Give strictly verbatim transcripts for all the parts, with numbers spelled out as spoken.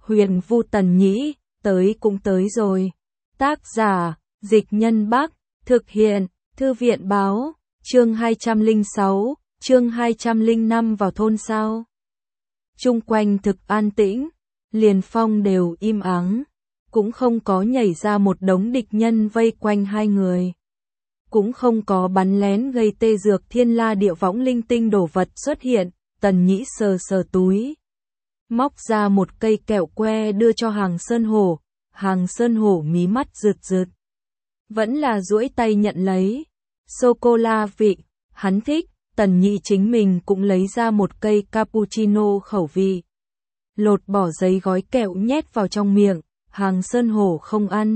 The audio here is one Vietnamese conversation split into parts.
Huyền Vu Tần Nhĩ, tới cũng tới rồi. Tác giả, Dịch Nhân Bắc, thực hiện, Thư viện Báo, chương hai trăm lẻ sáu, chương hai trăm lẻ năm vào thôn sao. Chung quanh thực an tĩnh, liền phong đều im ắng, cũng không có nhảy ra một đống địch nhân vây quanh hai người. Cũng không có bắn lén gây tê dược thiên la địa võng linh tinh đổ vật xuất hiện. Tần Nhĩ sờ sờ túi, móc ra một cây kẹo que đưa cho Hàng Sơn Hổ. Hàng Sơn Hổ mí mắt rượt rượt, vẫn là duỗi tay nhận lấy. Sô-cô-la vị, hắn thích. Tần Nhĩ chính mình cũng lấy ra một cây cappuccino khẩu vị, lột bỏ giấy gói kẹo nhét vào trong miệng. Hàng Sơn Hổ không ăn,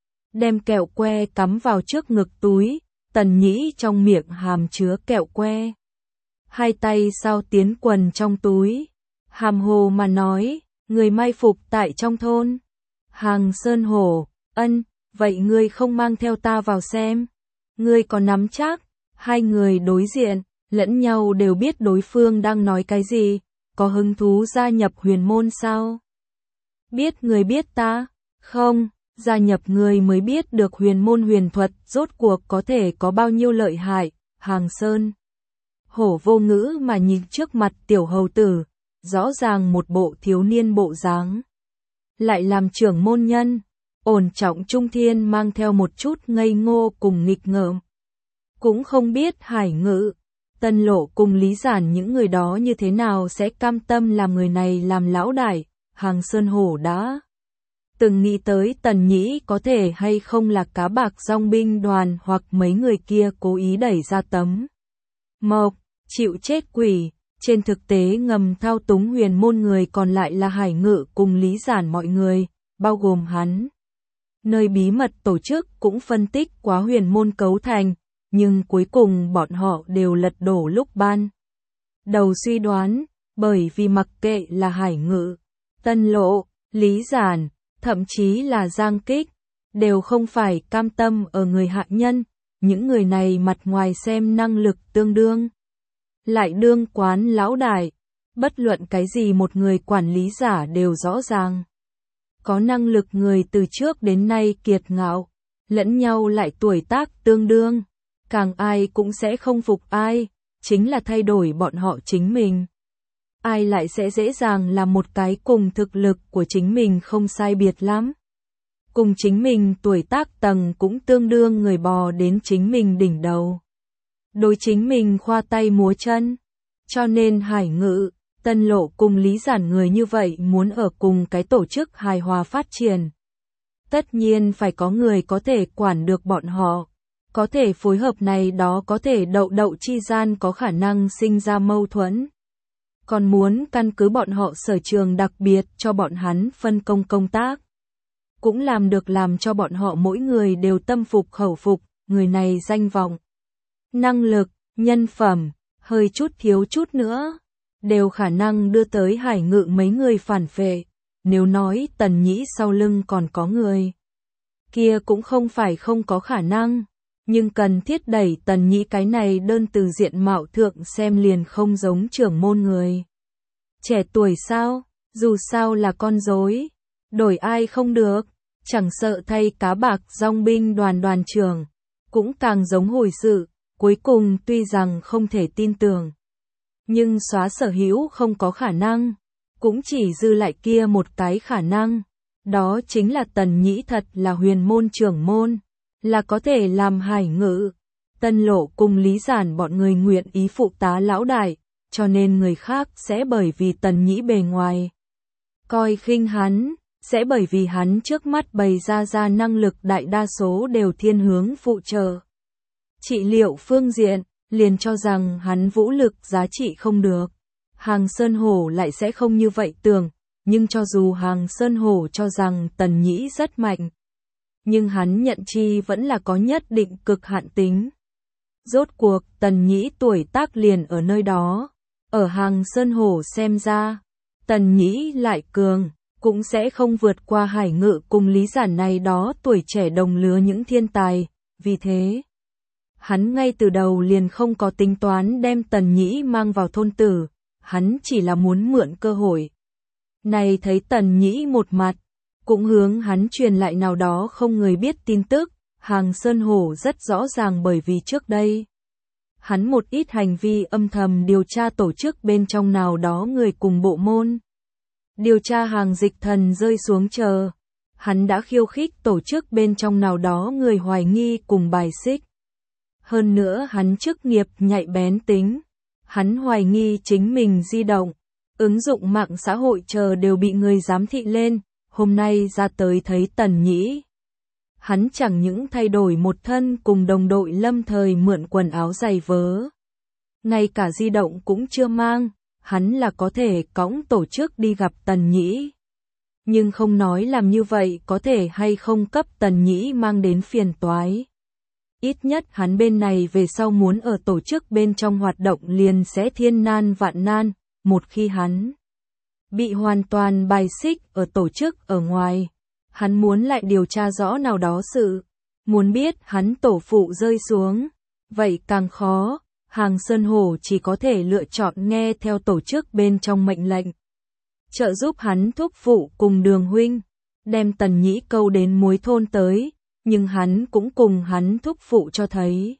đem kẹo que cắm vào trước ngực túi. Tần Nhĩ trong miệng hàm chứa kẹo que, hai tay sao tiến quần trong túi, hàm hồ mà nói, người mai phục tại trong thôn. Hàng Sơn Hổ, ân, vậy ngươi không mang theo ta vào xem, ngươi có nắm chắc? Hai người đối diện, lẫn nhau đều biết đối phương đang nói cái gì. Có hứng thú gia nhập huyền môn sao? Biết người biết ta? Không, gia nhập người mới biết được huyền môn huyền thuật rốt cuộc có thể có bao nhiêu lợi hại. Hàng Sơn Hổ vô ngữ mà nhìn trước mặt tiểu hầu tử, rõ ràng một bộ thiếu niên bộ dáng, lại làm trưởng môn nhân, ổn trọng trung thiên, mang theo một chút ngây ngô cùng nghịch ngợm. Cũng không biết Hải Ngự, Tân Lộ cùng Lý Giản những người đó như thế nào sẽ cam tâm làm người này làm lão đại. Hàng Sơn Hổ đã từng nghĩ tới Tần Nhĩ có thể hay không là cá bạc dòng binh đoàn hoặc mấy người kia cố ý đẩy ra tấm mộc, chịu chết quỷ. Trên thực tế ngầm thao túng huyền môn người còn lại là Hải Ngự cùng Lý Giản mọi người, bao gồm hắn. Nơi bí mật tổ chức cũng phân tích quá huyền môn cấu thành, nhưng cuối cùng bọn họ đều lật đổ lúc ban đầu suy đoán, bởi vì mặc kệ là Hải Ngự, Tân Lộ, Lý Giản, thậm chí là Giang Kích, đều không phải cam tâm ở người hạ nhân. Những người này mặt ngoài xem năng lực tương đương, lại đương quán lão đại, bất luận cái gì một người quản lý giả đều rõ ràng. Có năng lực người từ trước đến nay kiệt ngạo, lẫn nhau lại tuổi tác tương đương, càng ai cũng sẽ không phục ai, chính là thay đổi bọn họ chính mình. Ai lại sẽ dễ dàng làm một cái cùng thực lực của chính mình không sai biệt lắm, cùng chính mình tuổi tác tầng cũng tương đương người bò đến chính mình đỉnh đầu, đối chính mình khoa tay múa chân. Cho nên Hải Ngự, Tân Lộ cùng Lý Giản người như vậy muốn ở cùng cái tổ chức hài hòa phát triển, tất nhiên phải có người có thể quản được bọn họ, có thể phối hợp này đó có thể đậu đậu chi gian có khả năng sinh ra mâu thuẫn. Còn muốn căn cứ bọn họ sở trường đặc biệt cho bọn hắn phân công công tác, cũng làm được làm cho bọn họ mỗi người đều tâm phục khẩu phục. Người này danh vọng, năng lực, nhân phẩm, hơi chút thiếu chút nữa, đều khả năng đưa tới Hải Ngự mấy người phản phệ. Nếu nói Tần Nhĩ sau lưng còn có người, kia cũng không phải không có khả năng, nhưng cần thiết đẩy Tần Nhĩ cái này đơn từ diện mạo thượng xem liền không giống trưởng môn người. Trẻ tuổi sao, dù sao là con rối, đổi ai không được, chẳng sợ thay cá bạc dòng binh đoàn đoàn trưởng, cũng càng giống hồi sự. Cuối cùng tuy rằng không thể tin tưởng, nhưng xóa sở hữu không có khả năng, cũng chỉ dư lại kia một cái khả năng, đó chính là Tần Nhĩ thật là huyền môn trưởng môn, là có thể làm Hải Ngự, Tân Lộ cùng Lý Giản bọn người nguyện ý phụ tá lão đại, cho nên người khác sẽ bởi vì Tần Nhĩ bề ngoài coi khinh hắn, sẽ bởi vì hắn trước mắt bày ra ra năng lực đại đa số đều thiên hướng phụ trợ trị liệu phương diện, liền cho rằng hắn vũ lực giá trị không được. Hàng Sơn Hổ lại sẽ không như vậy tưởng, nhưng cho dù Hàng Sơn Hổ cho rằng Tần Nhĩ rất mạnh, nhưng hắn nhận chi vẫn là có nhất định cực hạn tính. Rốt cuộc Tần Nhĩ tuổi tác liền ở nơi đó, ở Hàng Sơn Hổ xem ra, Tần Nhĩ lại cường, cũng sẽ không vượt qua Hải Ngự cùng Lý Giản này đó tuổi trẻ đồng lứa những thiên tài, vì thế hắn ngay từ đầu liền không có tính toán đem Tần Nhĩ mang vào thôn tử, hắn chỉ là muốn mượn cơ hội Này thấy Tần Nhĩ một mặt, cũng hướng hắn truyền lại nào đó không người biết tin tức, Hàng Sơn Hổ rất rõ ràng bởi vì trước đây. Hắn một ít hành vi âm thầm điều tra tổ chức bên trong nào đó người cùng bộ môn. Điều tra Hàng Dịch Thần rơi xuống chờ. Hắn đã khiêu khích tổ chức bên trong nào đó người hoài nghi cùng bài xích. Hơn nữa hắn chức nghiệp nhạy bén tính. Hắn hoài nghi chính mình di động, ứng dụng mạng xã hội chờ đều bị người giám thị lên. Hôm nay ra tới thấy Tần Nhĩ. Hắn chẳng những thay đổi một thân cùng đồng đội lâm thời mượn quần áo giày vớ. Ngay cả di động cũng chưa mang, hắn là có thể cõng tổ chức đi gặp Tần Nhĩ. Nhưng không nói làm như vậy có thể hay không cấp Tần Nhĩ mang đến phiền toái. Ít nhất hắn bên này về sau muốn ở tổ chức bên trong hoạt động liền sẽ thiên nan vạn nan, một khi hắn bị hoàn toàn bài xích ở tổ chức ở ngoài. Hắn muốn lại điều tra rõ nào đó sự, muốn biết hắn tổ phụ rơi xuống, vậy càng khó, Hàng Sơn Hổ chỉ có thể lựa chọn nghe theo tổ chức bên trong mệnh lệnh. Trợ giúp hắn thúc phụ cùng Đường huynh, đem Tần Nhĩ câu đến muối thôn tới, nhưng hắn cũng cùng hắn thúc phụ cho thấy.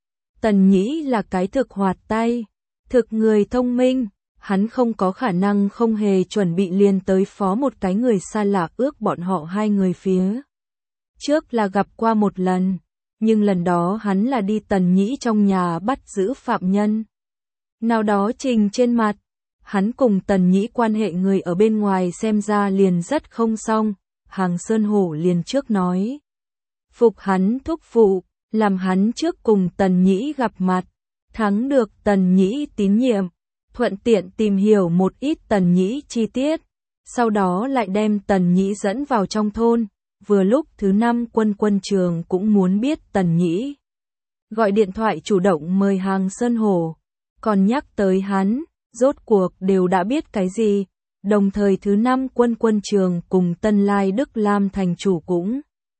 Tần Nhĩ là cái thực hoạt tay, thực người thông minh. Hắn không có khả năng không hề chuẩn bị liền tới phó một cái người xa lạ ước bọn họ hai người phía. Trước là gặp qua một lần, nhưng lần đó hắn là đi Tần Nhĩ trong nhà bắt giữ phạm nhân. Nào đó trình trên mặt, hắn cùng Tần Nhĩ quan hệ người ở bên ngoài xem ra liền rất không xong, Hàng Sơn Hổ liền trước nói. Phục hắn thúc phụ, làm hắn trước cùng Tần Nhĩ gặp mặt, thắng được Tần Nhĩ tín nhiệm. Thuận tiện tìm hiểu một ít Tần Nhĩ chi tiết, sau đó lại đem Tần Nhĩ dẫn vào trong thôn, vừa lúc thứ năm quân quân trường cũng muốn biết Tần Nhĩ. Gọi điện thoại chủ động mời Hàng Sơn Hổ, còn nhắc tới hắn, rốt cuộc đều đã biết cái gì, đồng thời thứ năm quân quân trường cùng Tân Lai Đức Lam thành chủ cũng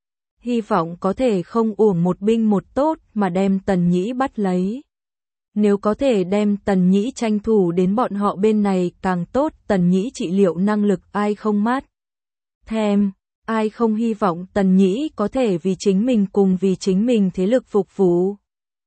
hy vọng có thể không uổng một binh một tốt mà đem Tần Nhĩ bắt lấy. Nếu có thể đem Tần Nhĩ tranh thủ đến bọn họ bên này càng tốt, Tần Nhĩ trị liệu năng lực ai không mát thèm, ai không hy vọng Tần Nhĩ có thể vì chính mình cùng vì chính mình thế lực phục vụ.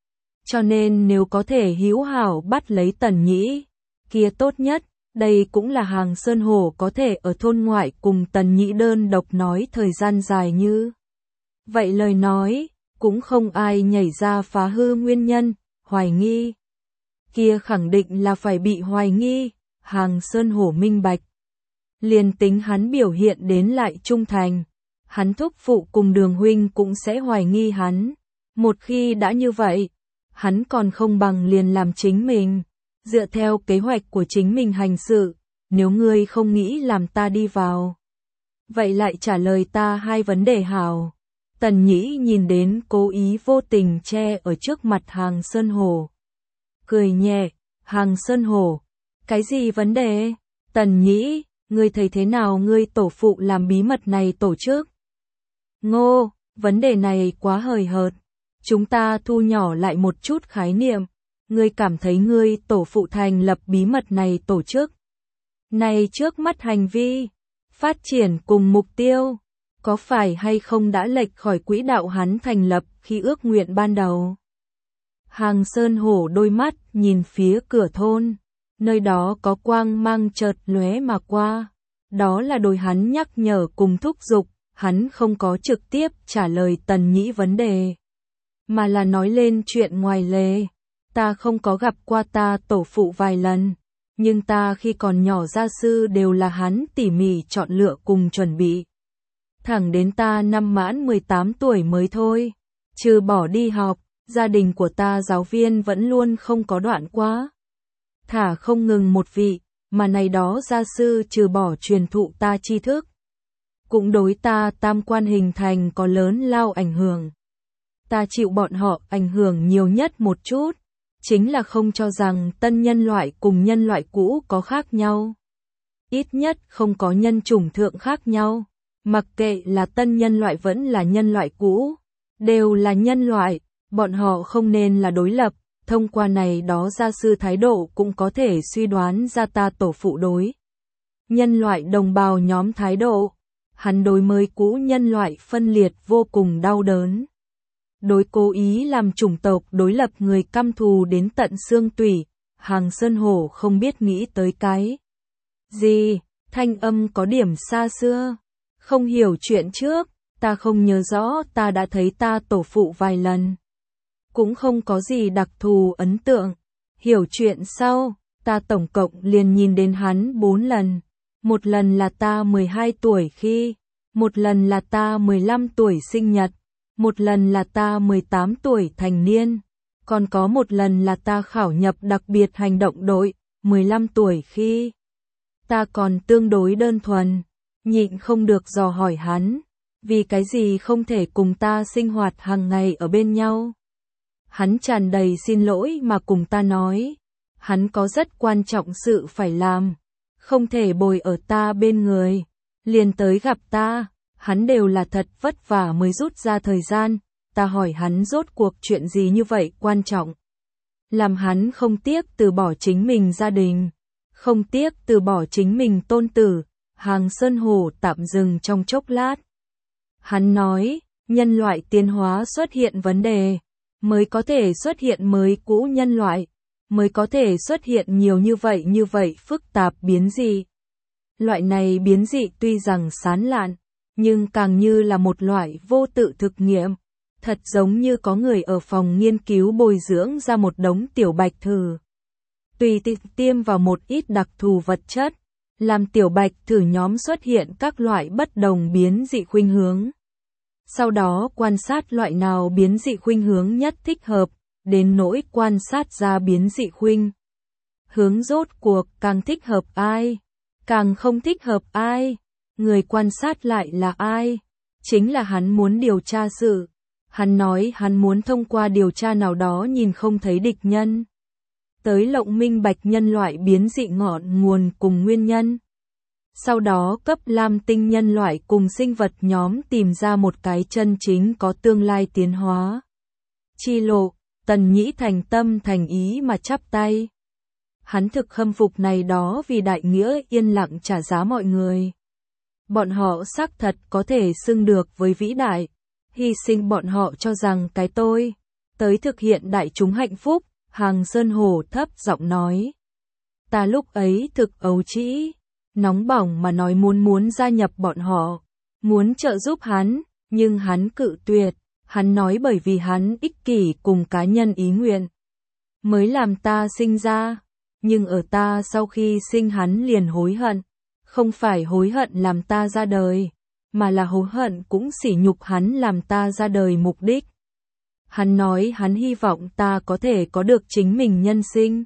Cho nên nếu có thể hữu hảo bắt lấy Tần Nhĩ, kia tốt nhất, đây cũng là Hàng Sơn Hổ có thể ở thôn ngoại cùng Tần Nhĩ đơn độc nói thời gian dài như. Vậy lời nói, cũng không ai nhảy ra phá hư nguyên nhân, hoài nghi. Kia khẳng định là phải bị hoài nghi, Hàng Sơn Hổ minh bạch. Liền tính hắn biểu hiện đến lại trung thành, hắn thúc phụ cùng Đường huynh cũng sẽ hoài nghi hắn. Một khi đã như vậy, hắn còn không bằng liền làm chính mình, dựa theo kế hoạch của chính mình hành sự, nếu ngươi không nghĩ làm ta đi vào. Vậy lại trả lời ta hai vấn đề hảo. Tần Nhĩ nhìn đến cố ý vô tình che ở trước mặt Hàng Sơn Hổ. Cười nhẹ, Hàng Sơn Hổ, cái gì vấn đề? Tần Nhĩ, ngươi thấy thế nào ngươi tổ phụ làm bí mật này tổ chức? Ngô, vấn đề này quá hời hợt. Chúng ta thu nhỏ lại một chút khái niệm. Ngươi cảm thấy ngươi tổ phụ thành lập bí mật này tổ chức. Này trước mắt hành vi, phát triển cùng mục tiêu, có phải hay không đã lệch khỏi quỹ đạo hắn thành lập khi ước nguyện ban đầu? Hàng Sơn Hổ đôi mắt nhìn phía cửa thôn, nơi đó có quang mang chợt lóe mà qua. Đó là đôi hắn nhắc nhở cùng thúc giục, hắn không có trực tiếp trả lời Tần Nhĩ vấn đề, mà là nói lên chuyện ngoài lề. Ta không có gặp qua ta tổ phụ vài lần, nhưng ta khi còn nhỏ gia sư đều là hắn tỉ mỉ chọn lựa cùng chuẩn bị. Thẳng đến ta năm mãn mười tám tuổi mới thôi, trừ bỏ đi học, gia đình của ta giáo viên vẫn luôn không có đoạn quá. Thả không ngừng một vị, mà này đó gia sư trừ bỏ truyền thụ ta tri thức, cũng đối ta tam quan hình thành có lớn lao ảnh hưởng. Ta chịu bọn họ ảnh hưởng nhiều nhất một chút, chính là không cho rằng tân nhân loại cùng nhân loại cũ có khác nhau. Ít nhất không có nhân chủng thượng khác nhau, mặc kệ là tân nhân loại vẫn là nhân loại cũ, đều là nhân loại, bọn họ không nên là đối lập. Thông qua này đó gia sư thái độ cũng có thể suy đoán ra ta tổ phụ đối nhân loại đồng bào nhóm thái độ. Hắn đối mới cũ nhân loại phân liệt vô cùng đau đớn. Đối cố ý làm chủng tộc đối lập người căm thù đến tận xương tủy, Hàng Sơn Hổ không biết nghĩ tới cái gì, thanh âm có điểm xa xưa. Không hiểu chuyện trước, ta không nhớ rõ ta đã thấy ta tổ phụ vài lần. Cũng không có gì đặc thù ấn tượng. Hiểu chuyện sau, ta tổng cộng liền nhìn đến hắn bốn lần. Một lần là ta mười hai tuổi khi, một lần là ta mười lăm tuổi sinh nhật, một lần là ta mười tám tuổi thành niên, còn có một lần là ta khảo nhập đặc biệt hành động đội, mười lăm tuổi khi ta còn tương đối đơn thuần, nhịn không được dò hỏi hắn, vì cái gì không thể cùng ta sinh hoạt hàng ngày ở bên nhau. Hắn tràn đầy xin lỗi mà cùng ta nói, hắn có rất quan trọng sự phải làm, không thể bồi ở ta bên người, liền tới gặp ta, hắn đều là thật vất vả mới rút ra thời gian, ta hỏi hắn rốt cuộc chuyện gì như vậy quan trọng. Làm hắn không tiếc từ bỏ chính mình gia đình, không tiếc từ bỏ chính mình tôn tử. Hàng Sơn Hổ tạm dừng trong chốc lát. Hắn nói, nhân loại tiến hóa xuất hiện vấn đề, mới có thể xuất hiện mới cũ nhân loại, mới có thể xuất hiện nhiều như vậy như vậy phức tạp biến dị. Loại này biến dị tuy rằng sán lạn, nhưng càng như là một loại vô tự thực nghiệm, thật giống như có người ở phòng nghiên cứu bồi dưỡng ra một đống tiểu bạch thử. Tùy tiêm vào một ít đặc thù vật chất, làm tiểu bạch thử nhóm xuất hiện các loại bất đồng biến dị khuynh hướng. Sau đó quan sát loại nào biến dị khuynh hướng nhất thích hợp, đến nỗi quan sát ra biến dị khuynh hướng rốt cuộc càng thích hợp ai, càng không thích hợp ai, người quan sát lại là ai, chính là hắn muốn điều tra sự. Hắn nói hắn muốn thông qua điều tra nào đó nhìn không thấy địch nhân, tới lộng minh bạch nhân loại biến dị ngọn nguồn cùng nguyên nhân. Sau đó cấp Lam Tinh nhân loại cùng sinh vật nhóm tìm ra một cái chân chính có tương lai tiến hóa chi lộ. Tần Nhĩ thành tâm thành ý mà chắp tay. Hắn thực khâm phục này đó vì đại nghĩa yên lặng trả giá mọi người. Bọn họ xác thật có thể xưng được với vĩ đại, hy sinh bọn họ cho rằng cái tôi, tới thực hiện đại chúng hạnh phúc. Hàng Sơn Hổ thấp giọng nói. Ta lúc ấy thực ấu trĩ, nóng bỏng mà nói muốn muốn gia nhập bọn họ, muốn trợ giúp hắn, nhưng hắn cự tuyệt. Hắn nói bởi vì hắn ích kỷ cùng cá nhân ý nguyện mới làm ta sinh ra, nhưng ở ta sau khi sinh hắn liền hối hận, không phải hối hận làm ta ra đời, mà là hối hận cũng sỉ nhục hắn làm ta ra đời mục đích. Hắn nói hắn hy vọng ta có thể có được chính mình nhân sinh,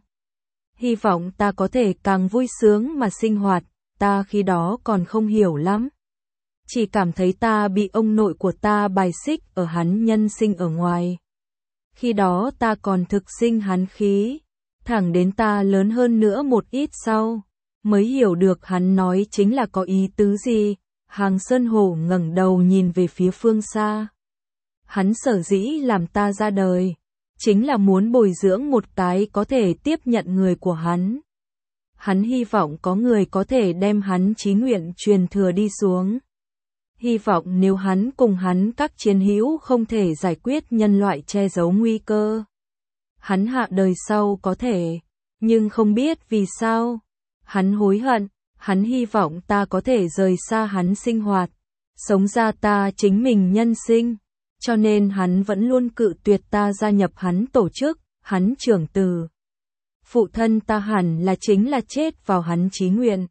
hy vọng ta có thể càng vui sướng mà sinh hoạt. Ta khi đó còn không hiểu lắm, chỉ cảm thấy ta bị ông nội của ta bài xích ở hắn nhân sinh ở ngoài. Khi đó ta còn thực sinh hắn khí, thẳng đến ta lớn hơn nữa một ít sau, mới hiểu được hắn nói chính là có ý tứ gì. Hàng Sơn Hổ ngẩng đầu nhìn về phía phương xa. Hắn sở dĩ làm ta ra đời, chính là muốn bồi dưỡng một cái có thể tiếp nhận người của hắn. Hắn hy vọng có người có thể đem hắn chí nguyện truyền thừa đi xuống. Hy vọng nếu hắn cùng hắn các chiến hữu không thể giải quyết nhân loại che giấu nguy cơ, hắn hạ đời sau có thể, nhưng không biết vì sao. Hắn hối hận, hắn hy vọng ta có thể rời xa hắn sinh hoạt, sống ra ta chính mình nhân sinh, cho nên hắn vẫn luôn cự tuyệt ta gia nhập hắn tổ chức. Hắn trưởng từ phụ thân ta hẳn là chính là chết vào hắn chí nguyện.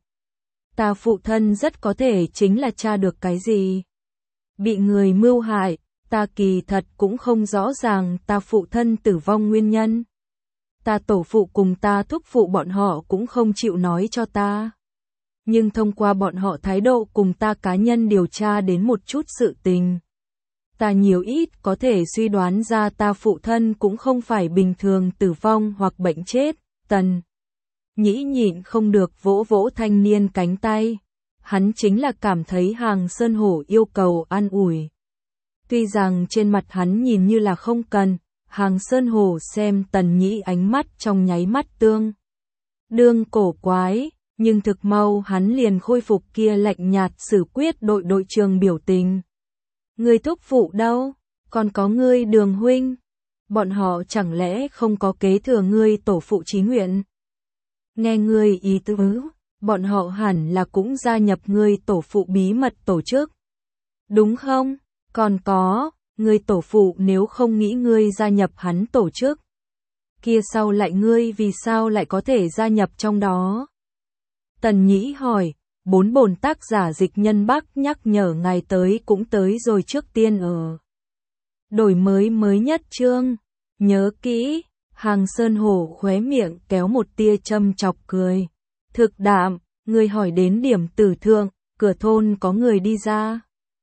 Ta phụ thân rất có thể chính là tra được cái gì, bị người mưu hại. Ta kỳ thật cũng không rõ ràng ta phụ thân tử vong nguyên nhân. Ta tổ phụ cùng ta thúc phụ bọn họ cũng không chịu nói cho ta. Nhưng thông qua bọn họ thái độ cùng ta cá nhân điều tra đến một chút sự tình, ta nhiều ít có thể suy đoán ra ta phụ thân cũng không phải bình thường tử vong hoặc bệnh chết. Tần Nhĩ nhịn không được vỗ vỗ thanh niên cánh tay. Hắn chính là cảm thấy Hàng Sơn Hổ yêu cầu an ủi. Tuy rằng trên mặt hắn nhìn như là không cần, Hàng Sơn Hổ xem Tần Nhĩ ánh mắt trong nháy mắt tương đương cổ quái, nhưng thực mau hắn liền khôi phục kia lạnh nhạt xử quyết đội đội trường biểu tình. Ngươi thúc phụ đâu? Còn có ngươi Đường huynh? Bọn họ chẳng lẽ không có kế thừa ngươi tổ phụ chí nguyện? Nghe ngươi ý tứ, bọn họ hẳn là cũng gia nhập ngươi tổ phụ bí mật tổ chức. Đúng không? Còn có, ngươi tổ phụ nếu không nghĩ ngươi gia nhập hắn tổ chức, kia sau lại ngươi vì sao lại có thể gia nhập trong đó? Tần Nhĩ hỏi, bốn bổn tác giả Dịch Nhân Bắc nhắc nhở ngài tới cũng tới rồi trước tiên ở. Đổi mới mới nhất chương, nhớ kỹ, Hàng Sơn Hổ khóe miệng kéo một tia châm chọc cười. Thực đạm, người hỏi đến điểm tử thượng, cửa thôn có người đi ra.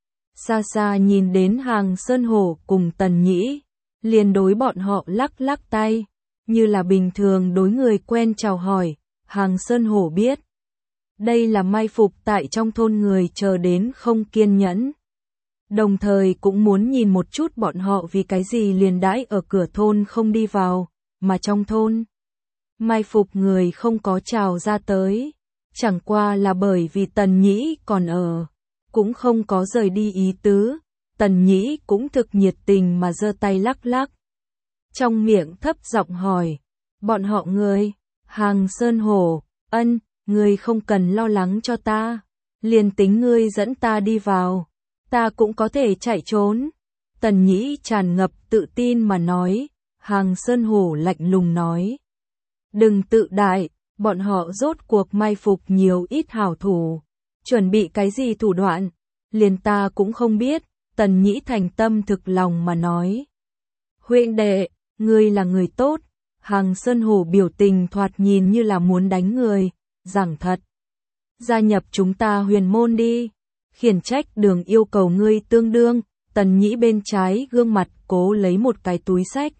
Xa xa nhìn đến Hàng Sơn Hổ cùng Tần Nhĩ, liền đối bọn họ lắc lắc tay, như là bình thường đối người quen chào hỏi. Hàng Sơn Hổ biết, đây là mai phục tại trong thôn người chờ đến không kiên nhẫn. Đồng thời cũng muốn nhìn một chút bọn họ vì cái gì liền đãi ở cửa thôn không đi vào, mà trong thôn mai phục người không có trào ra tới, chẳng qua là bởi vì Tần Nhĩ còn ở, cũng không có rời đi ý tứ. Tần Nhĩ cũng thực nhiệt tình mà giơ tay lắc lắc, trong miệng thấp giọng hỏi, bọn họ người? Hàng Sơn Hổ, ân, ngươi không cần lo lắng cho ta, liền tính ngươi dẫn ta đi vào, ta cũng có thể chạy trốn. Tần Nhĩ tràn ngập tự tin mà nói. Hàng Sơn Hổ lạnh lùng nói, đừng tự đại, bọn họ rốt cuộc mai phục nhiều ít hảo thủ, chuẩn bị cái gì thủ đoạn, liền ta cũng không biết. Tần Nhĩ thành tâm thực lòng mà nói, huynh đệ, ngươi là người tốt. Hàng Sơn Hổ biểu tình thoạt nhìn như là muốn đánh người, giảng thật, gia nhập chúng ta Huyền môn đi. Khiển trách Đường yêu cầu ngươi tương đương. Tần Nhĩ bên trái gương mặt cố lấy một cái túi sách,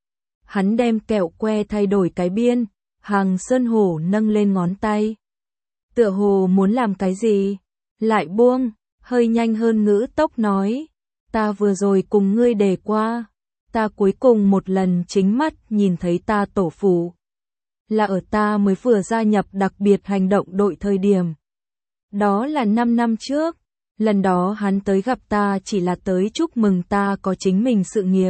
hắn đem kẹo que thay đổi cái biên. Hàng Sơn Hổ nâng lên ngón tay, tựa hồ muốn làm cái gì, lại buông, hơi nhanh hơn ngữ tốc nói, ta vừa rồi cùng ngươi đề qua, ta cuối cùng một lần chính mắt nhìn thấy ta tổ phụ, là ở ta mới vừa gia nhập đặc biệt hành động đội thời điểm. Đó là năm năm trước, lần đó hắn tới gặp ta chỉ là tới chúc mừng ta có chính mình sự nghiệp.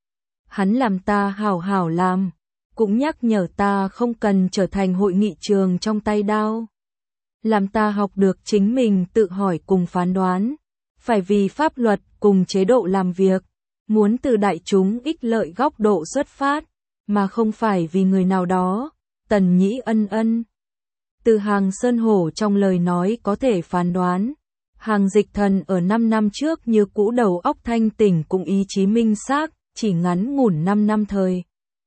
Hắn làm ta hảo hảo làm, cũng nhắc nhở ta không cần trở thành hội nghị trường trong tay đao. Làm ta học được chính mình tự hỏi cùng phán đoán, phải vì pháp luật cùng chế độ làm việc, muốn từ đại chúng ích lợi góc độ xuất phát, mà không phải vì người nào đó. Tần Nhĩ ân ân. Từ Hàng Sơn Hổ trong lời nói có thể phán đoán, Hàng Dịch Thần ở năm năm trước như cũ đầu óc thanh tỉnh cùng ý chí minh xác, chỉ ngắn ngủn năm năm thời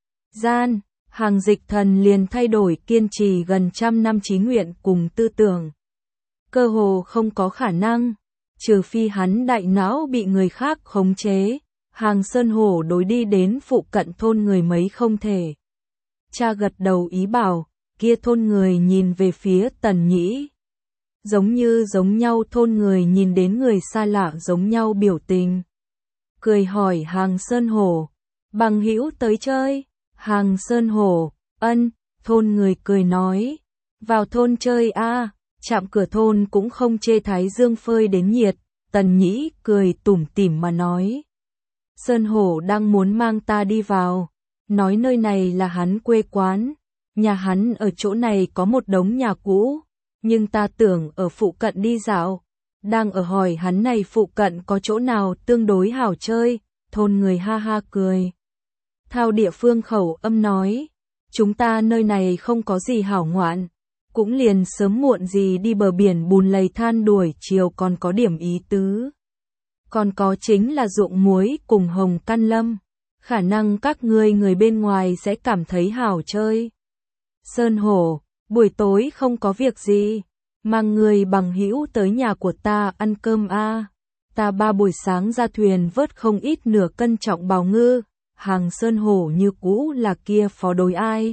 gian, Hàng Dịch Thần liền thay đổi kiên trì gần trăm năm chí nguyện cùng tư tưởng. Cơ hồ không có khả năng, trừ phi hắn đại não bị người khác khống chế, Hàng Sơn Hổ đối đi đến phụ cận thôn người mấy không thể. Cha gật đầu ý bảo, kia thôn người nhìn về phía Tần Nhĩ. Giống như giống nhau thôn người nhìn đến người xa lạ giống nhau biểu tình. Cười hỏi Hàng Sơn Hổ, bằng hữu tới chơi? Hàng Sơn Hổ, ân, thôn người cười nói, vào thôn chơi a, chạm cửa thôn cũng không chê thái dương phơi đến nhiệt. Tần Nhĩ cười tủm tỉm mà nói, Sơn Hổ đang muốn mang ta đi vào, nói nơi này là hắn quê quán, nhà hắn ở chỗ này có một đống nhà cũ, nhưng ta tưởng ở phụ cận đi dạo, đang ở hỏi hắn này phụ cận có chỗ nào tương đối hảo chơi. Thôn người ha ha cười, thao địa phương khẩu âm nói, chúng ta nơi này không có gì hảo ngoạn, cũng liền sớm muộn gì đi bờ biển bùn lầy than đuổi chiều còn có điểm ý tứ. Còn có chính là ruộng muối cùng hồng căn lâm, khả năng các ngươi người bên ngoài sẽ cảm thấy hảo chơi. Sơn Hổ, buổi tối không có việc gì, mang người bằng hữu tới nhà của ta ăn cơm a. Ta ba buổi sáng ra thuyền vớt không ít nửa cân trọng bào ngư. Hàng Sơn Hổ như cũ là kia phó đối ai,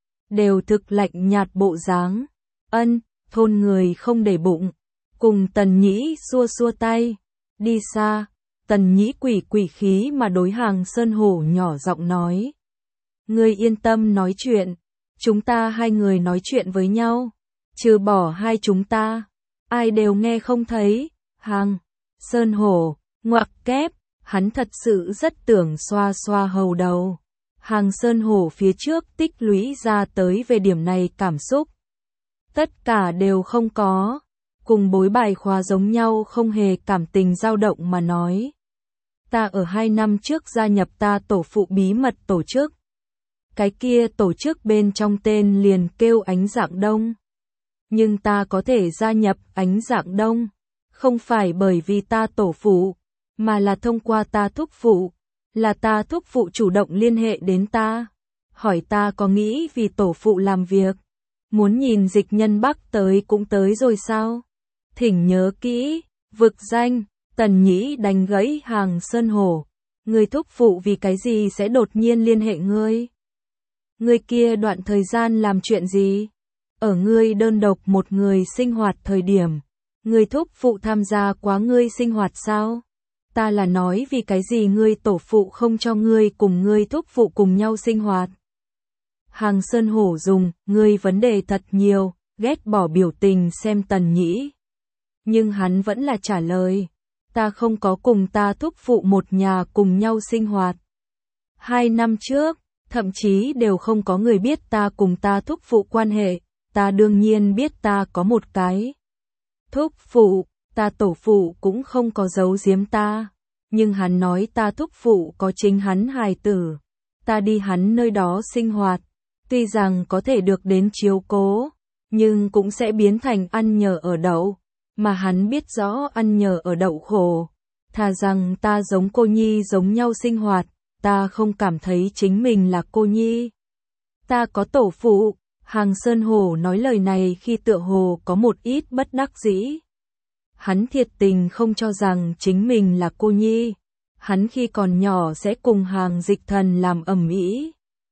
đều thực lạnh nhạt bộ dáng. Ân, thôn người không để bụng, cùng Tần Nhĩ xua xua tay, đi xa. Tần Nhĩ quỷ quỷ khí mà đối Hàng Sơn Hổ nhỏ giọng nói, ngươi yên tâm nói chuyện, chúng ta hai người nói chuyện với nhau, Trừ bỏ hai chúng ta, ai đều nghe không thấy. Hàng Sơn Hổ, ngoặc kép, hắn thật sự rất tưởng xoa xoa hầu đầu. Hàng Sơn Hổ phía trước tích lũy ra tới về điểm này cảm xúc. Tất cả đều không có. Cùng bối bài khóa giống nhau không hề cảm tình dao động mà nói. Ta ở hai năm trước gia nhập ta tổ phụ bí mật tổ chức. Cái kia tổ chức bên trong tên liền kêu Ánh Dạng Đông. Nhưng ta có thể gia nhập Ánh Dạng Đông, không phải bởi vì ta tổ phụ, mà là thông qua ta thúc phụ. Là ta thúc phụ chủ động liên hệ đến ta, hỏi ta có nghĩ vì tổ phụ làm việc. Muốn nhìn Dịch Nhân Bắc tới cũng tới rồi sao? Thỉnh nhớ kỹ, vực danh, Tần Nhĩ đánh gãy Hàng Sơn Hổ. Người thúc phụ vì cái gì sẽ đột nhiên liên hệ ngươi? Ngươi kia đoạn thời gian làm chuyện gì? Ở ngươi đơn độc một người sinh hoạt thời điểm, ngươi thúc phụ tham gia quá ngươi sinh hoạt sao? Ta là nói vì cái gì ngươi tổ phụ không cho ngươi cùng ngươi thúc phụ cùng nhau sinh hoạt? Hàng Sơn Hổ dùng, ngươi vấn đề thật nhiều, ghét bỏ biểu tình xem Tần Nhĩ. Nhưng hắn vẫn là trả lời, ta không có cùng ta thúc phụ một nhà cùng nhau sinh hoạt. Hai năm trước, thậm chí đều không có người biết ta cùng ta thúc phụ quan hệ, ta đương nhiên biết ta có một cái thúc phụ, ta tổ phụ cũng không có giấu giếm ta. Nhưng hắn nói ta thúc phụ có chính hắn hài tử, ta đi hắn nơi đó sinh hoạt, tuy rằng có thể được đến chiếu cố, nhưng cũng sẽ biến thành ăn nhờ ở đậu, mà hắn biết rõ ăn nhờ ở đậu khổ. Thà rằng ta giống cô nhi giống nhau sinh hoạt, ta không cảm thấy chính mình là cô nhi. Ta có tổ phụ. Hàng Sơn Hổ nói lời này khi tựa hồ có một ít bất đắc dĩ. Hắn thiệt tình không cho rằng chính mình là cô nhi. Hắn khi còn nhỏ sẽ cùng Hàng Dịch Thần làm ầm ĩ.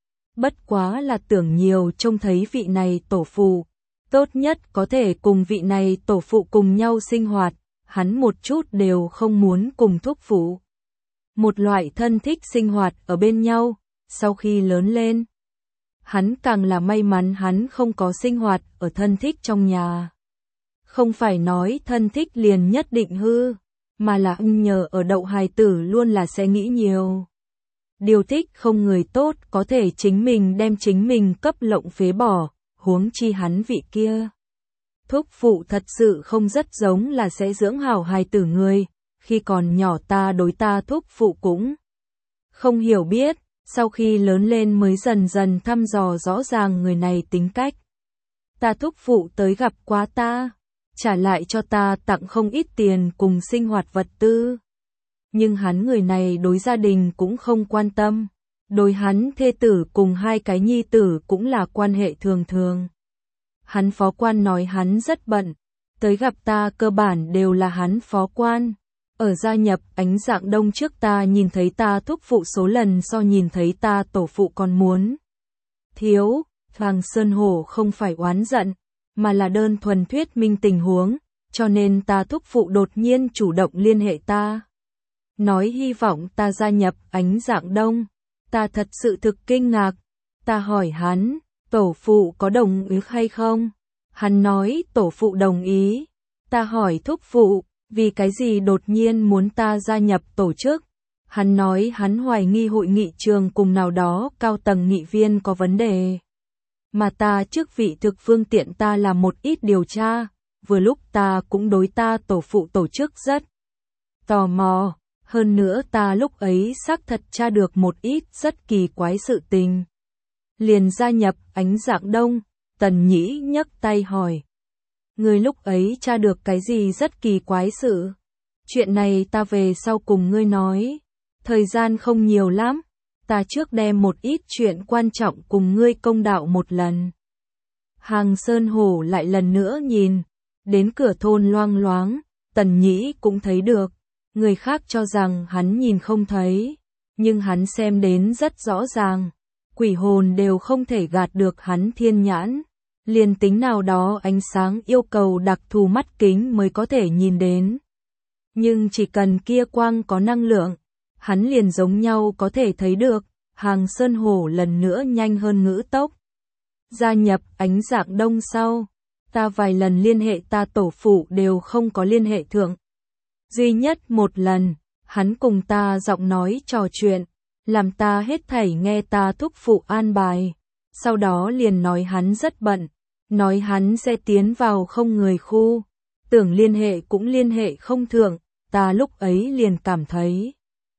Bất quá là tưởng nhiều trông thấy vị này tổ phụ. Tốt nhất có thể cùng vị này tổ phụ cùng nhau sinh hoạt. Hắn một chút đều không muốn cùng thúc phụ. Một loại thân thích sinh hoạt ở bên nhau. Sau khi lớn lên, hắn càng là may mắn hắn không có sinh hoạt ở thân thích trong nhà. Không phải nói thân thích liền nhất định hư, mà là nhờ ở đậu hài tử luôn là sẽ nghĩ nhiều. Điều thích không người tốt có thể chính mình đem chính mình cấp lộng phế bỏ, huống chi hắn vị kia. Thúc phụ thật sự không rất giống là sẽ dưỡng hảo hài tử người, khi còn nhỏ ta đối ta thúc phụ cũng không hiểu biết. Sau khi lớn lên mới dần dần thăm dò rõ ràng người này tính cách. Ta thúc phụ tới gặp quá ta, trả lại cho ta tặng không ít tiền cùng sinh hoạt vật tư. Nhưng hắn người này đối gia đình cũng không quan tâm. Đối hắn thê tử cùng hai cái nhi tử cũng là quan hệ thường thường. Hắn phó quan nói hắn rất bận, tới gặp ta cơ bản đều là hắn phó quan. Ở gia nhập Ánh Dạng Đông trước ta nhìn thấy ta thúc phụ số lần so nhìn thấy ta tổ phụ còn muốn thiếu. Hàng Sơn Hổ không phải oán giận, mà là đơn thuần thuyết minh tình huống, cho nên ta thúc phụ đột nhiên chủ động liên hệ ta. Nói hy vọng ta gia nhập Ánh Dạng Đông, ta thật sự thực kinh ngạc. Ta hỏi hắn, tổ phụ có đồng ý hay không? Hắn nói tổ phụ đồng ý. Ta hỏi thúc phụ, vì cái gì đột nhiên muốn ta gia nhập tổ chức? Hắn nói hắn hoài nghi hội nghị trường cùng nào đó cao tầng nghị viên có vấn đề. Mà ta trước vị thực phương tiện ta làm một ít điều tra, vừa lúc ta cũng đối ta tổ phụ tổ chức rất tò mò. Hơn nữa ta lúc ấy xác thật tra được một ít rất kỳ quái sự tình. Liền gia nhập Ánh Dạng Đông. Tần Nhĩ nhấc tay hỏi. Ngươi lúc ấy tra được cái gì rất kỳ quái sự? Chuyện này ta về sau cùng ngươi nói. Thời gian không nhiều lắm. Ta trước đem một ít chuyện quan trọng cùng ngươi công đạo một lần. Hàng Sơn Hổ lại lần nữa nhìn. Đến cửa thôn loang loáng. Tần Nhĩ cũng thấy được. Người khác cho rằng hắn nhìn không thấy. Nhưng hắn xem đến rất rõ ràng. Quỷ hồn đều không thể gạt được hắn thiên nhãn. Liền tính nào đó ánh sáng yêu cầu đặc thù mắt kính mới có thể nhìn đến. Nhưng chỉ cần kia quang có năng lượng, hắn liền giống nhau có thể thấy được. Hàng Sơn Hổ lần nữa nhanh hơn ngữ tốc. Gia nhập Ánh Dạng Đông sau, Ta vài lần liên hệ ta tổ phụ đều không có liên hệ thượng. Duy nhất một lần, hắn cùng ta giọng nói trò chuyện, làm ta hết thảy nghe ta thúc phụ an bài. Sau đó liền nói hắn rất bận, nói hắn sẽ tiến vào không người khu, tưởng liên hệ cũng liên hệ không thượng, ta lúc ấy liền cảm thấy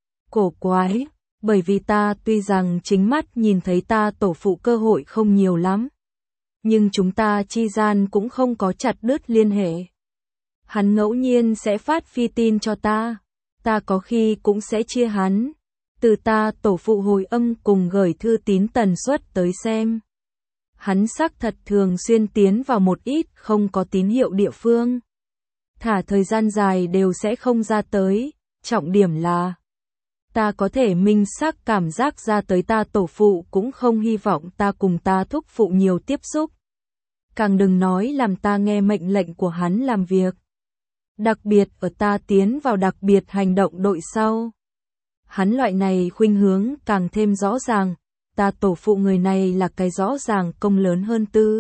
cổ quái, bởi vì ta tuy rằng chính mắt nhìn thấy ta tổ phụ cơ hội không nhiều lắm, nhưng chúng ta chi gian cũng không có chặt đứt liên hệ. Hắn ngẫu nhiên sẽ phát phi tin cho ta, ta có khi cũng sẽ chia hắn, từ ta tổ phụ hồi âm cùng gửi thư tín tần suất tới xem. Hắn xác thật thường xuyên tiến vào một ít không có tín hiệu địa phương. Thả thời gian dài đều sẽ không ra tới, trọng điểm là ta có thể minh xác cảm giác ra tới ta tổ phụ cũng không hy vọng ta cùng ta thúc phụ nhiều tiếp xúc. Càng đừng nói làm ta nghe mệnh lệnh của hắn làm việc. Đặc biệt ở ta tiến vào đặc biệt hành động đội sau. Hắn loại này khuynh hướng càng thêm rõ ràng, ta tổ phụ người này là cái rõ ràng công lớn hơn tư.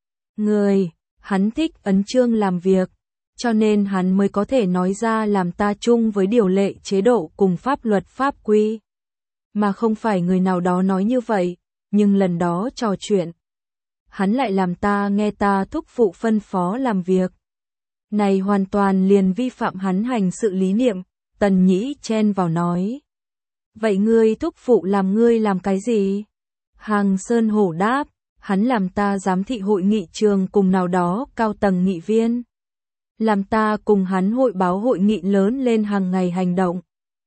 Người, hắn thích ấn chương làm việc, cho nên hắn mới có thể nói ra làm ta chung với điều lệ chế độ cùng pháp luật pháp quy. Mà không phải người nào đó nói như vậy, nhưng lần đó trò chuyện. Hắn lại làm ta nghe ta thúc phụ phân phó làm việc. Này hoàn toàn liền vi phạm hắn hành sự lý niệm, Tần Nhĩ chen vào nói. Vậy ngươi thúc phụ làm ngươi làm cái gì? Hàng Sơn Hổ đáp, hắn làm ta giám thị hội nghị trường cùng nào đó cao tầng nghị viên. Làm ta cùng hắn hội báo hội nghị lớn lên hàng ngày hành động.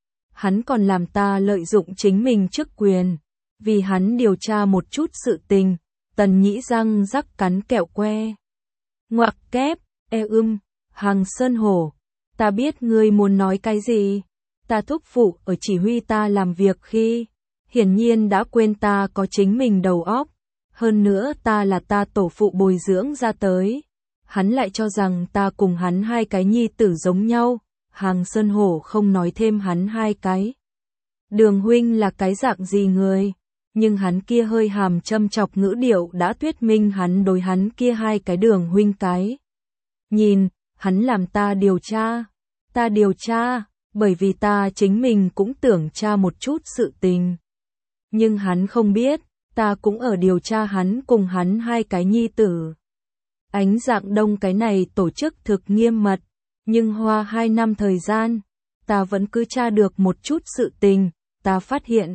Hắn còn làm ta lợi dụng chính mình chức quyền, vì hắn điều tra một chút sự tình. Tần Nhĩ răng rắc cắn kẹo que. Ngoặc kép, e ưm, Hàng Sơn Hổ, ta biết ngươi muốn nói cái gì. Ta thúc phụ ở chỉ huy ta làm việc khi, hiển nhiên đã quên ta có chính mình đầu óc. Hơn nữa ta là ta tổ phụ bồi dưỡng ra tới. Hắn lại cho rằng ta cùng hắn hai cái nhi tử giống nhau. Hàng Sơn Hổ không nói thêm hắn hai cái. Đường huynh là cái dạng gì người, nhưng hắn kia hơi hàm châm chọc ngữ điệu đã thuyết minh hắn đối hắn kia hai cái đường huynh cái. Nhìn, hắn làm ta điều tra. Ta điều tra, bởi vì ta chính mình cũng tưởng tra một chút sự tình. Nhưng hắn không biết, ta cũng ở điều tra hắn cùng hắn hai cái nhi tử. Ánh Dạng Đông cái này tổ chức thực nghiêm mật, nhưng hoa hai năm thời gian, ta vẫn cứ tra được một chút sự tình, ta phát hiện.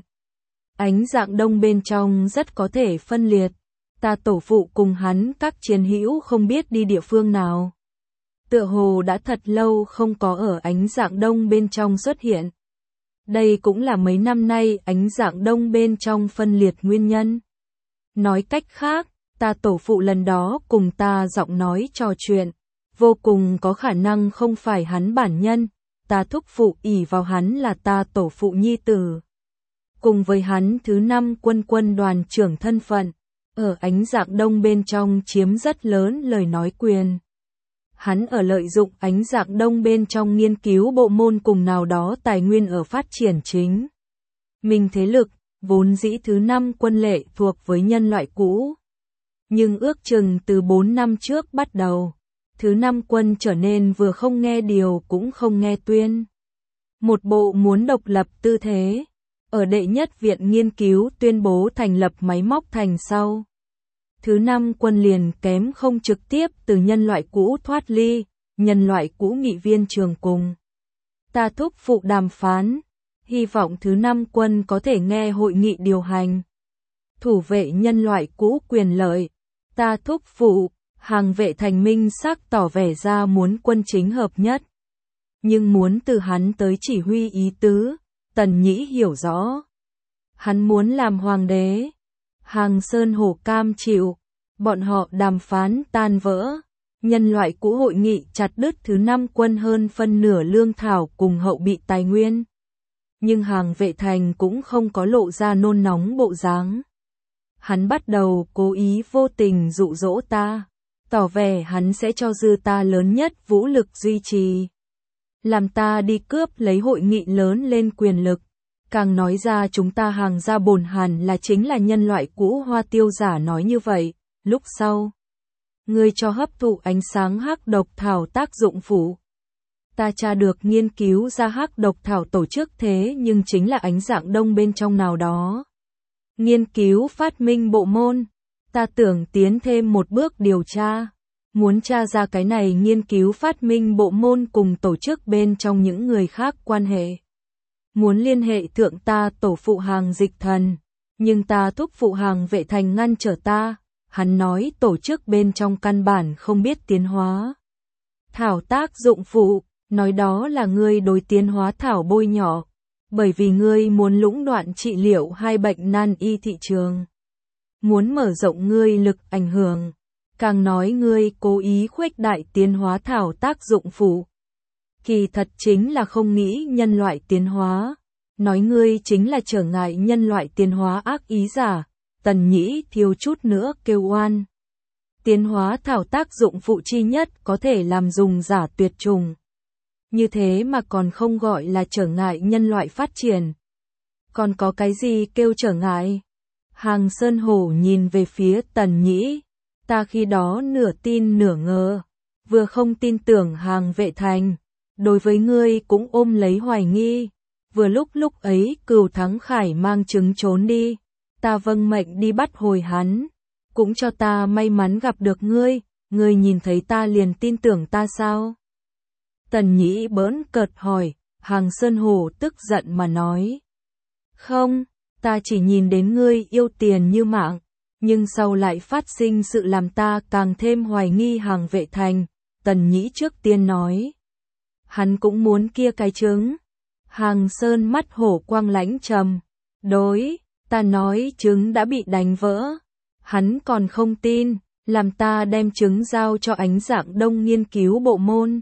Ánh Dạng Đông bên trong rất có thể phân liệt, ta tổ phụ cùng hắn các chiến hữu không biết đi địa phương nào. Tựa hồ đã thật lâu không có ở Ánh Dạng Đông bên trong xuất hiện. Đây cũng là mấy năm nay Ánh Dạng Đông bên trong phân liệt nguyên nhân. Nói cách khác, ta tổ phụ lần đó cùng ta giọng nói trò chuyện, vô cùng có khả năng không phải hắn bản nhân, ta thúc phụ ỷ vào hắn là ta tổ phụ nhi tử. Cùng với hắn thứ năm quân quân đoàn trưởng thân phận, ở Ánh Dạng Đông bên trong chiếm rất lớn lời nói quyền. Hắn ở lợi dụng Ánh Dạng Đông bên trong nghiên cứu bộ môn cùng nào đó tài nguyên ở phát triển chính. Mình thế lực, vốn dĩ thứ năm quân lệ thuộc với nhân loại cũ. Nhưng ước chừng từ bốn năm trước bắt đầu, thứ năm quân trở nên vừa không nghe điều cũng không nghe tuyên. Một bộ muốn độc lập tư thế, ở đệ nhất viện nghiên cứu tuyên bố thành lập máy móc thành sau. Thứ năm quân liền kém không trực tiếp từ nhân loại cũ thoát ly, nhân loại cũ nghị viên trường cùng. Ta thúc phụ đàm phán, hy vọng thứ năm quân có thể nghe hội nghị điều hành. Thủ vệ nhân loại cũ quyền lợi, ta thúc phụ, Hàng Vệ Thành minh xác tỏ vẻ ra muốn quân chính hợp nhất. Nhưng muốn từ hắn tới chỉ huy ý tứ, Tần Nhĩ hiểu rõ. Hắn muốn làm hoàng đế. Hàng Sơn Hổ cam chịu, bọn họ đàm phán tan vỡ. Nhân loại cũ hội nghị chặt đứt thứ năm quân hơn phân nửa lương thảo cùng hậu bị tài nguyên. Nhưng Hàng Vệ Thành cũng không có lộ ra nôn nóng bộ dáng. Hắn bắt đầu cố ý vô tình dụ dỗ ta, tỏ vẻ hắn sẽ cho dư ta lớn nhất vũ lực duy trì. Làm ta đi cướp lấy hội nghị lớn lên quyền lực, càng nói ra chúng ta Hàng gia bổn hẳn là chính là nhân loại cũ Hoa Tiêu giả nói như vậy, lúc sau. ngươi cho hấp thụ ánh sáng hắc độc thảo tác dụng phụ. Ta tra được nghiên cứu ra hắc độc thảo tổ chức thế nhưng chính là ánh dạng đông bên trong nào đó. Nghiên cứu phát minh bộ môn. Ta tưởng tiến thêm một bước điều tra. Muốn tra ra cái này nghiên cứu phát minh bộ môn cùng tổ chức bên trong những người khác quan hệ. Muốn liên hệ thượng ta tổ phụ Hàng Dịch Thần. Nhưng ta thúc phụ Hàng Vệ Thành ngăn trở ta. Hắn nói tổ chức bên trong căn bản không biết tiến hóa thảo tác dụng phụ, nói đó là ngươi đối tiến hóa thảo bôi nhỏ, bởi vì ngươi muốn lũng đoạn trị liệu hai bệnh nan y thị trường. Muốn mở rộng ngươi lực ảnh hưởng, càng nói ngươi cố ý khuếch đại tiến hóa thảo tác dụng phụ. Kỳ thật chính là không nghĩ nhân loại tiến hóa, nói ngươi chính là trở ngại nhân loại tiến hóa ác ý giả. Tần Nhĩ thiếu chút nữa kêu oan. Tiến hóa thảo tác dụng phụ chi nhất có thể làm dùng giả tuyệt trùng. Như thế mà còn không gọi là trở ngại nhân loại phát triển. Còn có cái gì kêu trở ngại? Hàng Sơn Hổ nhìn về phía Tần Nhĩ. Ta khi đó nửa tin nửa ngờ. Vừa không tin tưởng Hàng Vệ Thành. Đối với ngươi cũng ôm lấy hoài nghi. Vừa lúc lúc ấy Cửu Thắng Khải mang trứng trốn đi. Ta vâng mệnh đi bắt hồi hắn, cũng cho ta may mắn gặp được ngươi, ngươi nhìn thấy ta liền tin tưởng ta sao? Tần Nhĩ bỡn cợt hỏi, Hàng Sơn Hổ tức giận mà nói. Không, ta chỉ nhìn đến ngươi yêu tiền như mạng, nhưng sau lại phát sinh sự làm ta càng thêm hoài nghi Hàng Vệ Thành, Tần Nhĩ trước tiên nói. Hắn cũng muốn kia cái trứng. Hàng Sơn mắt hổ quang lãnh trầm, đối. Ta nói trứng đã bị đánh vỡ. Hắn còn không tin, làm ta đem trứng giao cho ánh dạng đông nghiên cứu bộ môn.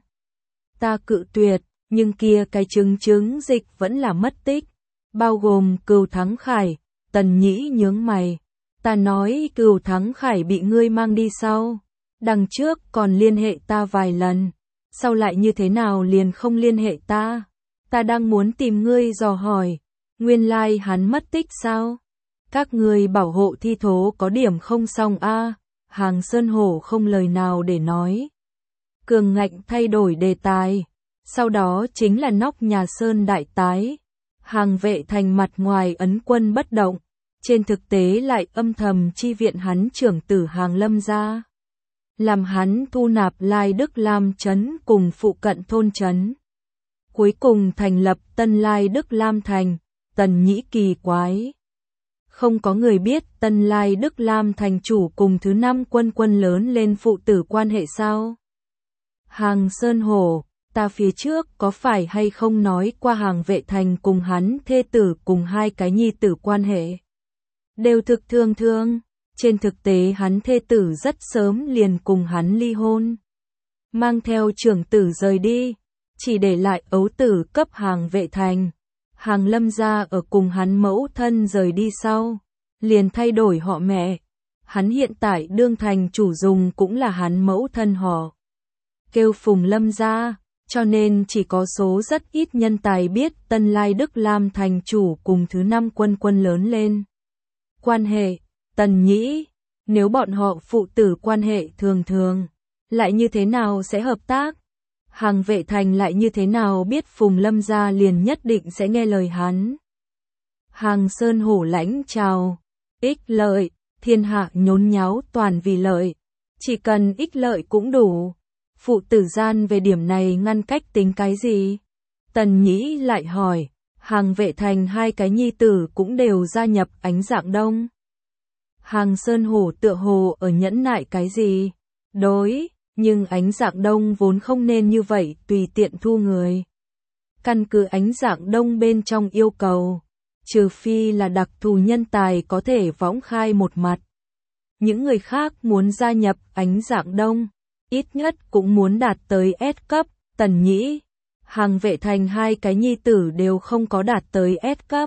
Ta cự tuyệt, nhưng kia cái trứng trứng dịch vẫn là mất tích. Bao gồm Cửu Thắng Khải, Tần Nhĩ nhướng mày. Ta nói Cửu Thắng Khải bị ngươi mang đi sau. Đằng trước còn liên hệ ta vài lần. Sau lại như thế nào liền không liên hệ ta. Ta đang muốn tìm ngươi dò hỏi. Nguyên lai like hắn mất tích sao? Các người bảo hộ thi thố có điểm không xong a? À? Hàng Sơn Hổ không lời nào để nói. Cường ngạnh thay đổi đề tài. Sau đó chính là nóc nhà Sơn Đại Tái. Hàng Vệ Thành mặt ngoài ấn quân bất động. Trên thực tế lại âm thầm chi viện hắn trưởng tử Hàng Lâm gia. Làm hắn thu nạp Lai Đức Lam Trấn cùng phụ cận thôn trấn. Cuối cùng thành lập Tân Lai Đức Lam Thành. Tần Nhĩ kỳ quái. Không có người biết Tân Lai Đức Lam Thành chủ cùng thứ năm quân quân lớn lên phụ tử quan hệ sao? Hàng Sơn Hổ, ta phía trước có phải hay không nói qua Hàng Vệ Thành cùng hắn thê tử cùng hai cái nhi tử quan hệ? Đều thực thương thương, trên thực tế hắn thê tử rất sớm liền cùng hắn ly hôn. Mang theo trưởng tử rời đi, chỉ để lại ấu tử cấp Hàng Vệ Thành. Hàng Lâm gia ở cùng hắn mẫu thân rời đi sau, liền thay đổi họ mẹ. Hắn hiện tại đương thành chủ dùng cũng là hắn mẫu thân họ. Kêu Phùng Lâm gia, cho nên chỉ có số rất ít nhân tài biết Tân Lai Đức Lam thành chủ cùng thứ năm quân quân lớn lên. Quan hệ, Tần Nhĩ, nếu bọn họ phụ tử quan hệ thường thường, lại như thế nào sẽ hợp tác? Hàng Vệ Thành lại như thế nào biết Phùng Lâm gia liền nhất định sẽ nghe lời hắn? Hàng Sơn Hổ lãnh chào, ích lợi, thiên hạ nhốn nháo toàn vì lợi, chỉ cần ích lợi cũng đủ. Phụ tử gian về điểm này ngăn cách tính cái gì? Tần Nhĩ lại hỏi, Hàng Vệ Thành hai cái nhi tử cũng đều gia nhập Ánh Dạng Đông. Hàng Sơn Hổ tựa hồ ở nhẫn nại cái gì? Đối, nhưng Ánh Dạng Đông vốn không nên như vậy tùy tiện thu người. Căn cứ Ánh Dạng Đông bên trong yêu cầu, trừ phi là đặc thù nhân tài có thể võng khai một mặt. Những người khác muốn gia nhập Ánh Dạng Đông, ít nhất cũng muốn đạt tới S cấp. Tần Nhĩ, Hàng Vệ Thành hai cái nhi tử đều không có đạt tới S cấp.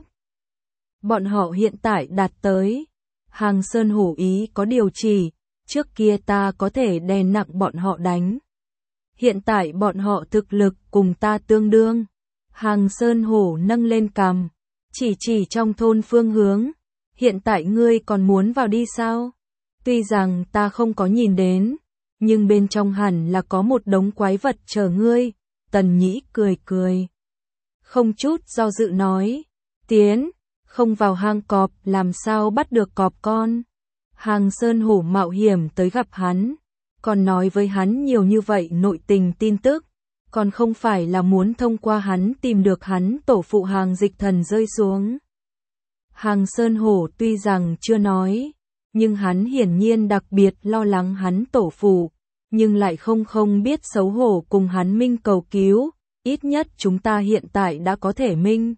Bọn họ hiện tại đạt tới. Hàng Sơn Hổ ý có điều chỉ, trước kia ta có thể đè nặng bọn họ đánh. Hiện tại bọn họ thực lực cùng ta tương đương. Hàng Sơn Hổ nâng lên cằm, chỉ chỉ trong thôn phương hướng. Hiện tại ngươi còn muốn vào đi sao? Tuy rằng ta không có nhìn đến, nhưng bên trong hẳn là có một đống quái vật chờ ngươi. Tần Nhĩ cười cười. Không chút do dự nói, tiến, không vào hang cọp làm sao bắt được cọp con. Hàng Sơn Hổ mạo hiểm tới gặp hắn, còn nói với hắn nhiều như vậy nội tình tin tức, còn không phải là muốn thông qua hắn tìm được hắn tổ phụ Hàng Dịch Thần rơi xuống. Hàng Sơn Hổ tuy rằng chưa nói, nhưng hắn hiển nhiên đặc biệt lo lắng hắn tổ phụ, nhưng lại không không biết xấu hổ cùng hắn minh cầu cứu, ít nhất chúng ta hiện tại đã có thể minh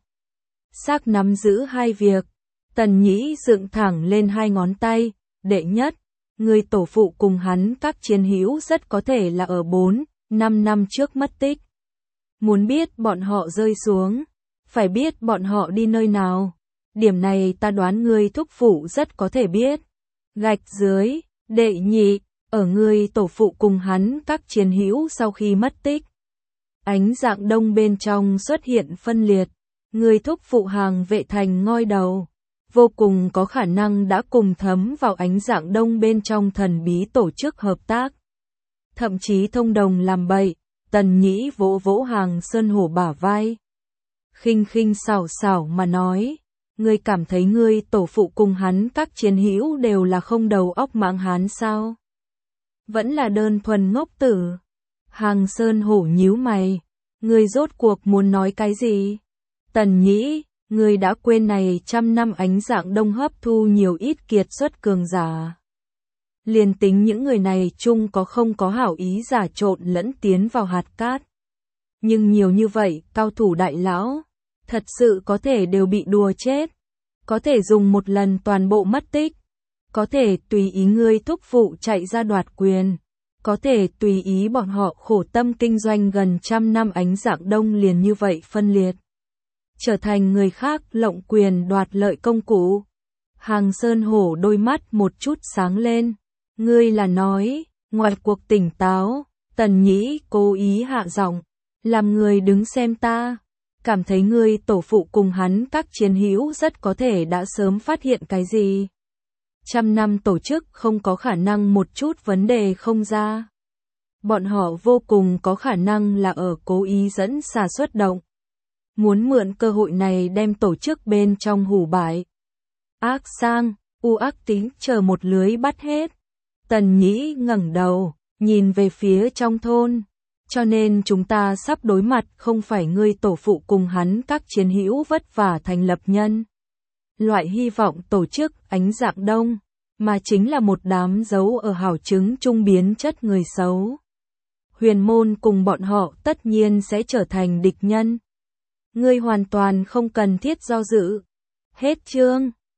xác nắm giữ hai việc. Tần Nhĩ dựng thẳng lên hai ngón tay, đệ nhất, người tổ phụ cùng hắn các chiến hữu rất có thể là ở bốn, năm năm trước mất tích. Muốn biết bọn họ rơi xuống, phải biết bọn họ đi nơi nào. Điểm này ta đoán người thúc phụ rất có thể biết. Gạch dưới, đệ nhị, ở người tổ phụ cùng hắn các chiến hữu sau khi mất tích. Ánh dạng đông bên trong xuất hiện phân liệt, người thúc phụ Hàng Vệ Thành ngoi đầu, vô cùng có khả năng đã cùng thấm vào ánh dạng đông bên trong thần bí tổ chức hợp tác. Thậm chí thông đồng làm bậy. Tần Nhĩ vỗ vỗ Hàng Sơn Hổ bả vai, khinh khinh xảo xảo mà nói, ngươi cảm thấy ngươi tổ phụ cùng hắn các chiến hữu đều là không đầu óc mãng hán sao? Vẫn là đơn thuần ngốc tử. Hàng Sơn Hổ nhíu mày, ngươi rốt cuộc muốn nói cái gì? Tần Nhĩ, ngươi đã quên này trăm năm ánh dạng đông hấp thu nhiều ít kiệt xuất cường giả. Liền tính những người này chung có không có hảo ý giả trộn lẫn tiến vào hạt cát. Nhưng nhiều như vậy, cao thủ đại lão, thật sự có thể đều bị đùa chết. Có thể dùng một lần toàn bộ mất tích. Có thể tùy ý ngươi thúc phụ chạy ra đoạt quyền. Có thể tùy ý bọn họ khổ tâm kinh doanh gần trăm năm ánh dạng đông liền như vậy phân liệt. Trở thành người khác lộng quyền đoạt lợi công cụ. Hàng Sơn Hổ đôi mắt một chút sáng lên. Ngươi là nói, ngoài cuộc tỉnh táo, Tần Nhĩ cố ý hạ giọng, làm người đứng xem ta, cảm thấy ngươi tổ phụ cùng hắn các chiến hữu rất có thể đã sớm phát hiện cái gì. Trăm năm tổ chức không có khả năng một chút vấn đề không ra. Bọn họ vô cùng có khả năng là ở cố ý dẫn xà xuất động. Muốn mượn cơ hội này đem tổ chức bên trong hủ bại. Ác sang, u ác tính chờ một lưới bắt hết. Tần Nhĩ ngẩng đầu, nhìn về phía trong thôn. Cho nên chúng ta sắp đối mặt không phải ngươi tổ phụ cùng hắn các chiến hữu vất vả thành lập nhân. Loại hy vọng tổ chức ánh dạng đông, mà chính là một đám giấu ở hảo trứng trung biến chất người xấu. Huyền môn cùng bọn họ tất nhiên sẽ trở thành địch nhân. Ngươi hoàn toàn không cần thiết do dự. Hết chương.